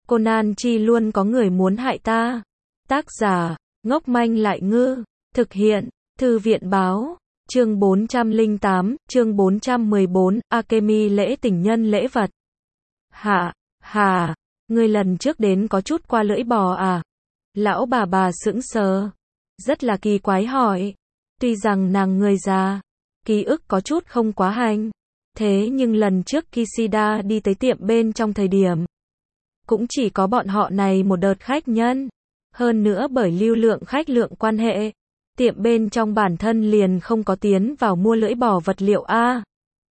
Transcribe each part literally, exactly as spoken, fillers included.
Conan chi luôn có người muốn hại ta. Tác giả, ngốc manh lại ngư. Thực hiện, Thư viện báo. Chương bốn trăm lẻ tám, chương bốn trăm mười bốn, Akemi lễ tình nhân lễ vật. Hả, hà, ngươi lần trước đến có chút qua lưỡi bò à? Lão bà bà sững sờ. Rất là kỳ quái hỏi. Tuy rằng nàng người già, ký ức có chút không quá hành. Thế nhưng lần trước Kishida đi tới tiệm bên trong thời điểm, cũng chỉ có bọn họ này một đợt khách nhân. Hơn nữa bởi lưu lượng khách lượng quan hệ, tiệm bên trong bản thân liền không có tiến vào mua lưỡi bò vật liệu a.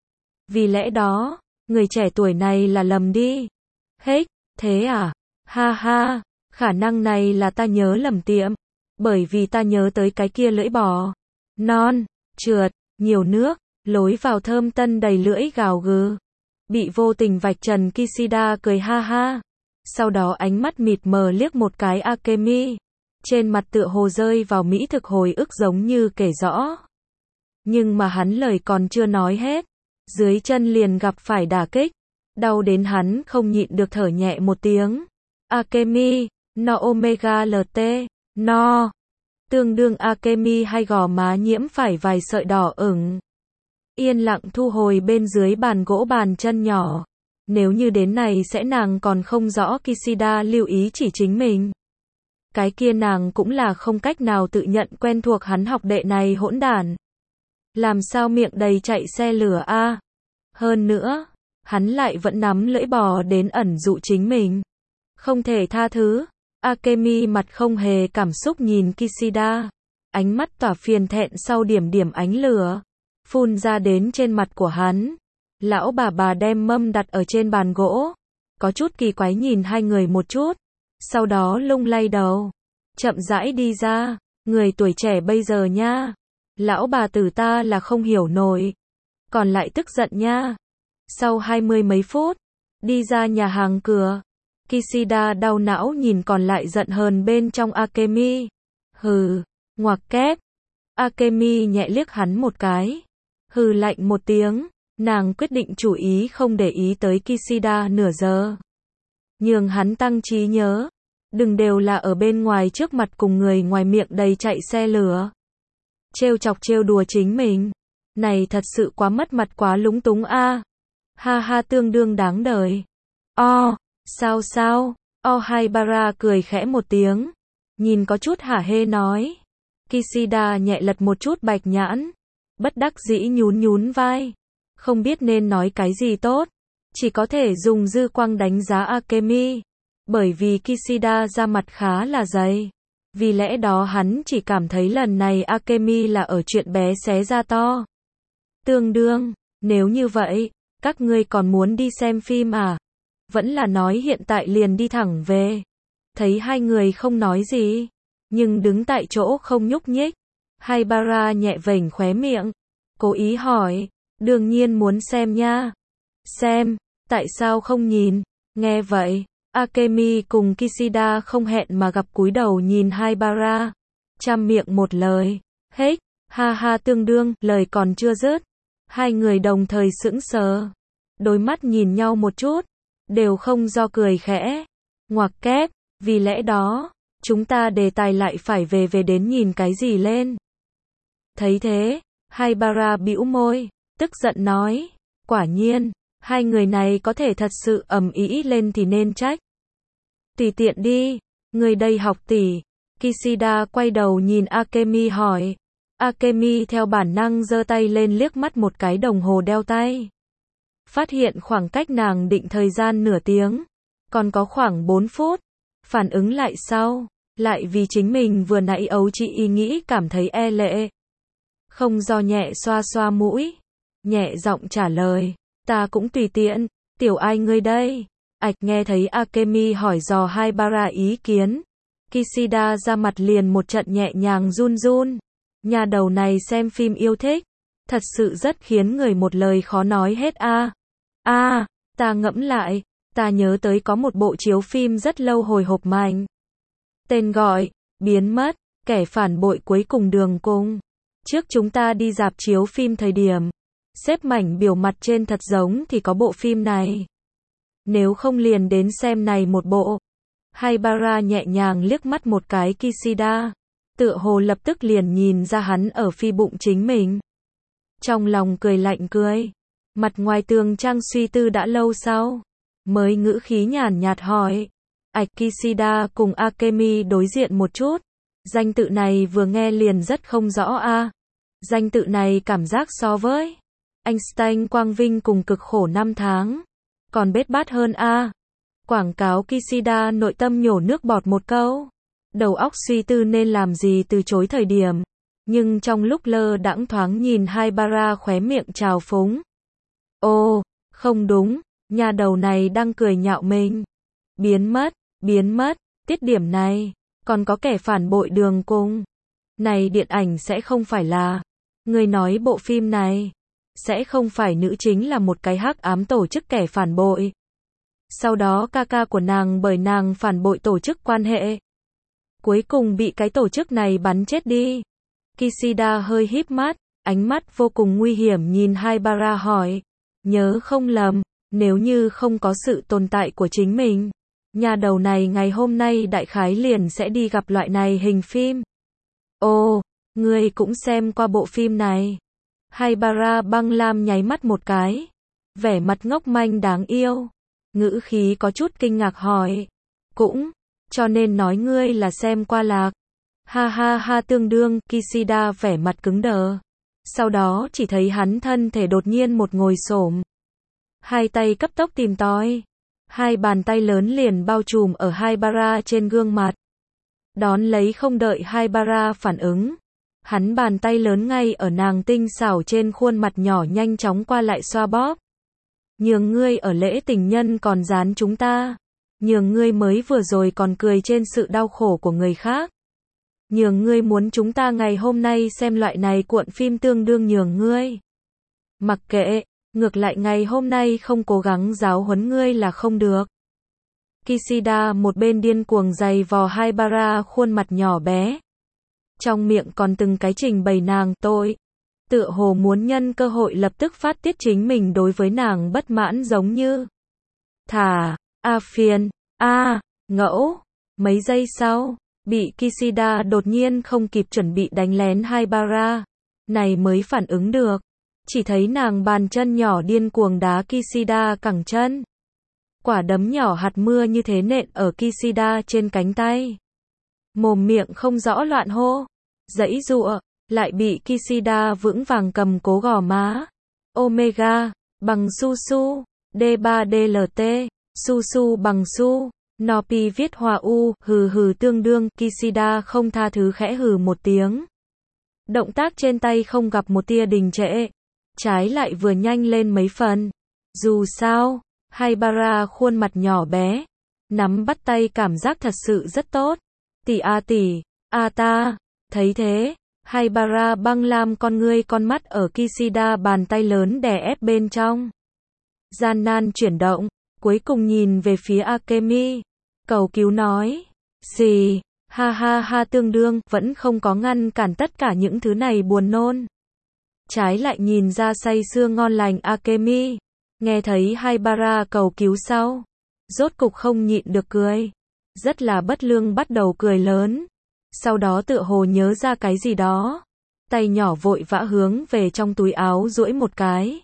Vì lẽ đó, người trẻ tuổi này là lầm đi. Hếch, thế à? Ha ha, khả năng này là ta nhớ lầm tiệm. Bởi vì ta nhớ tới cái kia lưỡi bò. Non, trượt, nhiều nước, lối vào thơm tân đầy lưỡi gào gừ. Bị vô tình vạch trần Kishida cười ha ha. Sau đó ánh mắt mịt mờ liếc một cái Akemi. Trên mặt tựa hồ rơi vào mỹ thực hồi ức giống như kể rõ. Nhưng mà hắn lời còn chưa nói hết. Dưới chân liền gặp phải đả kích. Đau đến hắn không nhịn được thở nhẹ một tiếng. Akemi, no omega lt, no. Tương đương Akemi hay gò má nhiễm phải vài sợi đỏ ửng. Yên lặng thu hồi bên dưới bàn gỗ bàn chân nhỏ. Nếu như đến này sẽ nàng còn không rõ Kishida lưu ý chỉ chính mình. Cái kia nàng cũng là không cách nào tự nhận quen thuộc hắn học đệ này hỗn đản. Làm sao miệng đầy chạy xe lửa a? À? Hơn nữa, hắn lại vẫn nắm lưỡi bò đến ẩn dụ chính mình. Không thể tha thứ. Akemi mặt không hề cảm xúc nhìn Kishida. Ánh mắt tỏa phiền thẹn sau điểm điểm ánh lửa. Phun ra đến trên mặt của hắn. Lão bà bà đem mâm đặt ở trên bàn gỗ. Có chút kỳ quái nhìn hai người một chút. Sau đó lung lay đầu. Chậm rãi đi ra. Người tuổi trẻ bây giờ nha. Lão bà tử ta là không hiểu nổi. Còn lại tức giận nha. Sau hai mươi mấy phút. Đi ra nhà hàng cửa. Kishida đau não nhìn còn lại giận hờn bên trong Akemi. Hừ. Ngoặc kép. Akemi nhẹ liếc hắn một cái. Hừ lạnh một tiếng. Nàng quyết định chủ ý không để ý tới Kishida nửa giờ. Nhường hắn tăng trí nhớ. Đừng đều là ở bên ngoài trước mặt cùng người ngoài miệng đầy chạy xe lửa. Trêu chọc trêu đùa chính mình. Này thật sự quá mất mặt quá lúng túng a. À. Ha ha tương đương đáng đời. O, sao sao? Ohaibara cười khẽ một tiếng. Nhìn có chút hả hê nói. Kishida nhẹ lật một chút bạch nhãn. Bất đắc dĩ nhún nhún vai. Không biết nên nói cái gì tốt. Chỉ có thể dùng dư quang đánh giá Akemi. Bởi vì Kishida ra mặt khá là dày. Vì lẽ đó hắn chỉ cảm thấy lần này Akemi là ở chuyện bé xé ra to. Tương đương, nếu như vậy, các ngươi còn muốn đi xem phim à? Vẫn là nói hiện tại liền đi thẳng về. Thấy hai người không nói gì, nhưng đứng tại chỗ không nhúc nhích. Haibara nhẹ vểnh khóe miệng, cố ý hỏi, đương nhiên muốn xem nha. Xem, tại sao không nhìn? Nghe vậy, Akemi cùng Kishida không hẹn mà gặp cúi đầu nhìn Haibara. Chăm miệng một lời, hếch, ha ha tương đương, lời còn chưa dứt. Hai người đồng thời sững sờ. Đôi mắt nhìn nhau một chút, đều không do cười khẽ. Ngoặc kép, vì lẽ đó, chúng ta đề tài lại phải về về đến nhìn cái gì lên. Thấy thế, Haibara bĩu môi, tức giận nói, quả nhiên, hai người này có thể thật sự ầm ĩ lên thì nên trách. Tùy tiện đi, người đây học tỷ. Kishida quay đầu nhìn Akemi hỏi. Akemi theo bản năng giơ tay lên liếc mắt một cái đồng hồ đeo tay. Phát hiện khoảng cách nàng định thời gian nửa tiếng. Còn có khoảng bốn phút. Phản ứng lại sau. Lại vì chính mình vừa nãy ấu chị ý nghĩ cảm thấy e lệ. Không do nhẹ xoa xoa mũi. Nhẹ giọng trả lời. Ta cũng tùy tiện. Tiểu ai ngươi đây? Ạch nghe thấy Akemi hỏi dò Haibara ý kiến. Kishida ra mặt liền một trận nhẹ nhàng run run. Nhà đầu này xem phim yêu thích. Thật sự rất khiến người một lời khó nói hết a. À. A, à, ta ngẫm lại. Ta nhớ tới có một bộ chiếu phim rất lâu hồi hộp mạnh. Tên gọi, biến mất, kẻ phản bội cuối cùng đường cung. Trước chúng ta đi rạp chiếu phim thời điểm. Xếp mảnh biểu mặt trên thật giống thì có bộ phim này. Nếu không liền đến xem này một bộ. Haibara nhẹ nhàng liếc mắt một cái Kishida, tựa hồ lập tức liền nhìn ra hắn ở phi bụng chính mình. Trong lòng cười lạnh cười, mặt ngoài tường trang suy tư đã lâu sau, mới ngữ khí nhàn nhạt hỏi. Ảch Kishida cùng Akemi đối diện một chút, danh tự này vừa nghe liền rất không rõ a. Danh tự này cảm giác so với Einstein quang vinh cùng cực khổ năm tháng, còn bết bát hơn a. Quảng cáo Kishida nội tâm nhổ nước bọt một câu, đầu óc suy tư nên làm gì từ chối thời điểm, nhưng trong lúc lơ đãng thoáng nhìn Haibara khóe miệng trào phúng. Ô, không đúng, nhà đầu này đang cười nhạo mình. Biến mất, biến mất, tiết điểm này, còn có kẻ phản bội đường cung. Này điện ảnh sẽ không phải là, người nói bộ phim này, sẽ không phải nữ chính là một cái hắc ám tổ chức kẻ phản bội. Sau đó ca ca của nàng bởi nàng phản bội tổ chức quan hệ, cuối cùng bị cái tổ chức này bắn chết đi. Kishida hơi híp mắt, ánh mắt vô cùng nguy hiểm nhìn Haibara hỏi, nhớ không lầm, nếu như không có sự tồn tại của chính mình, nhà đầu này ngày hôm nay đại khái liền sẽ đi gặp loại này hình phim. Ồ, ngươi cũng xem qua bộ phim này. Haibara băng lam nháy mắt một cái, vẻ mặt ngốc manh đáng yêu, ngữ khí có chút kinh ngạc hỏi, cũng, cho nên nói ngươi là xem qua lạc. Ha ha ha tương đương, Kishida vẻ mặt cứng đờ. Sau đó chỉ thấy hắn thân thể đột nhiên một ngồi xổm, hai tay cấp tốc tìm tòi, hai bàn tay lớn liền bao trùm ở Haibara trên gương mặt. Đón lấy không đợi Haibara phản ứng, hắn bàn tay lớn ngay ở nàng tinh xảo trên khuôn mặt nhỏ nhanh chóng qua lại xoa bóp. Nhường ngươi ở lễ tình nhân còn dán chúng ta, nhường ngươi mới vừa rồi còn cười trên sự đau khổ của người khác, nhường ngươi muốn chúng ta ngày hôm nay xem loại này cuộn phim tương đương nhường ngươi. Mặc kệ, ngược lại ngày hôm nay không cố gắng giáo huấn ngươi là không được. Kishida một bên điên cuồng giày vò Haibara khuôn mặt nhỏ bé, trong miệng còn từng cái trình bày nàng tội, tựa hồ muốn nhân cơ hội lập tức phát tiết chính mình đối với nàng bất mãn giống như thả, a phiền, a, ngẫu. Mấy giây sau, bị Kishida đột nhiên không kịp chuẩn bị đánh lén Haibara, này mới phản ứng được, chỉ thấy nàng bàn chân nhỏ điên cuồng đá Kishida cẳng chân. Quả đấm nhỏ hạt mưa như thế nện ở Kishida trên cánh tay. Mồm miệng không rõ loạn hô, giãy giụa, lại bị Kishida vững vàng cầm cố gò má. Omega, bằng su su, D ba D L T, su su bằng su, Nopi viết hòa u, hừ hừ tương đương, Kishida không tha thứ khẽ hừ một tiếng. Động tác trên tay không gặp một tia đình trệ, trái lại vừa nhanh lên mấy phần. Dù sao, Haibara khuôn mặt nhỏ bé, nắm bắt tay cảm giác thật sự rất tốt. Tỷ a tỷ, a ta, thấy thế, Haibara băng lam con ngươi con mắt ở Kishida bàn tay lớn đè ép bên trong. Gian nan chuyển động, cuối cùng nhìn về phía Akemi, cầu cứu nói, gì, ha ha ha tương đương, vẫn không có ngăn cản tất cả những thứ này buồn nôn. Trái lại nhìn ra say sưa ngon lành Akemi, nghe thấy Haibara cầu cứu sau, rốt cục không nhịn được cười, rất là bất lương bắt đầu cười lớn. Sau đó tựa hồ nhớ ra cái gì đó, tay nhỏ vội vã hướng về trong túi áo duỗi một cái,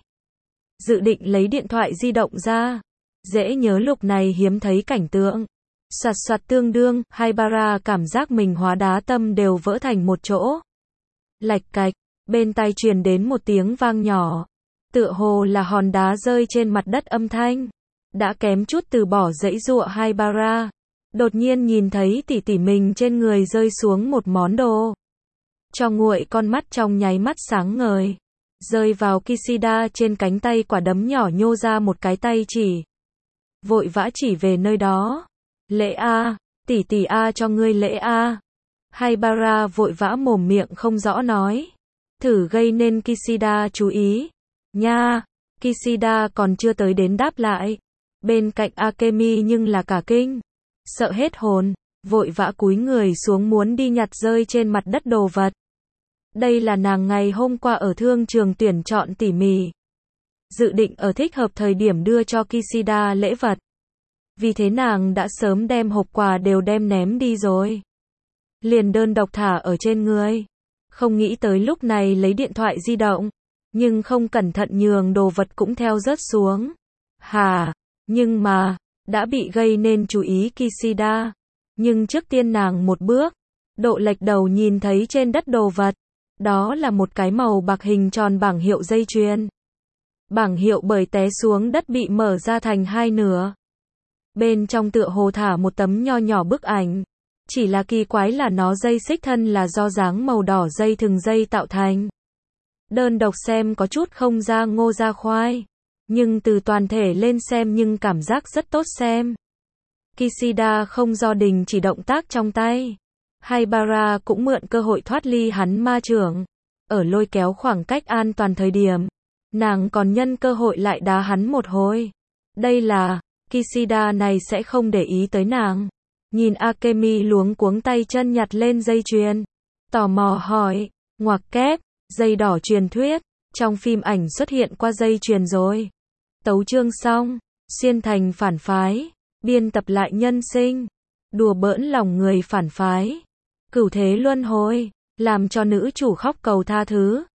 dự định lấy điện thoại di động ra. Dễ nhớ lúc này hiếm thấy cảnh tượng, soạt soạt tương đương, Haibara cảm giác mình hóa đá tâm đều vỡ thành một chỗ. Lạch cạch, bên tai truyền đến một tiếng vang nhỏ, tựa hồ là hòn đá rơi trên mặt đất âm thanh, đã kém chút từ bỏ giãy giụa Haibara. Đột nhiên nhìn thấy tỷ tỷ mình trên người rơi xuống một món đồ. Cho nguội con mắt trong nháy mắt sáng ngời. Rơi vào Kishida trên cánh tay quả đấm nhỏ nhô ra một cái tay chỉ. Vội vã chỉ về nơi đó. Lễ A, tỷ tỷ A cho ngươi lễ A. Haibara vội vã mồm miệng không rõ nói. Thử gây nên Kishida chú ý. Nha, Kishida còn chưa tới đến đáp lại. Bên cạnh Akemi nhưng là cả kinh. Sợ hết hồn, vội vã cúi người xuống muốn đi nhặt rơi trên mặt đất đồ vật. Đây là nàng ngày hôm qua ở thương trường tuyển chọn tỉ mỉ, dự định ở thích hợp thời điểm đưa cho Kishida lễ vật. Vì thế nàng đã sớm đem hộp quà đều đem ném đi rồi. Liền đơn độc thả ở trên người. Không nghĩ tới lúc này lấy điện thoại di động. Nhưng không cẩn thận nhường đồ vật cũng theo rớt xuống. Hà, nhưng mà, đã bị gây nên chú ý Kishida. Nhưng trước tiên nàng một bước, độ lệch đầu nhìn thấy trên đất đồ vật. Đó là một cái màu bạc hình tròn bảng hiệu dây chuyền. Bảng hiệu bởi té xuống đất bị mở ra thành hai nửa. Bên trong tựa hồ thả một tấm nho nhỏ bức ảnh. Chỉ là kỳ quái là nó dây xích thân là do dáng màu đỏ dây thừng dây tạo thành. Đơn độc xem có chút không ra ngô ra khoai. Nhưng từ toàn thể lên xem nhưng cảm giác rất tốt xem. Kishida không do đình chỉ động tác trong tay. Haibara cũng mượn cơ hội thoát ly hắn ma trưởng. Ở lôi kéo khoảng cách an toàn thời điểm. Nàng còn nhân cơ hội lại đá hắn một hồi. Đây là, Kishida này sẽ không để ý tới nàng. Nhìn Akemi luống cuống tay chân nhặt lên dây chuyền. Tò mò hỏi, ngoặc kép, dây đỏ truyền thuyết. Trong phim ảnh xuất hiện qua dây chuyền rồi. Tấu chương xong, xuyên thành phản phái. Biên tập lại nhân sinh. Đùa bỡn lòng người phản phái. Cửu thế luân hồi. Làm cho nữ chủ khóc cầu tha thứ.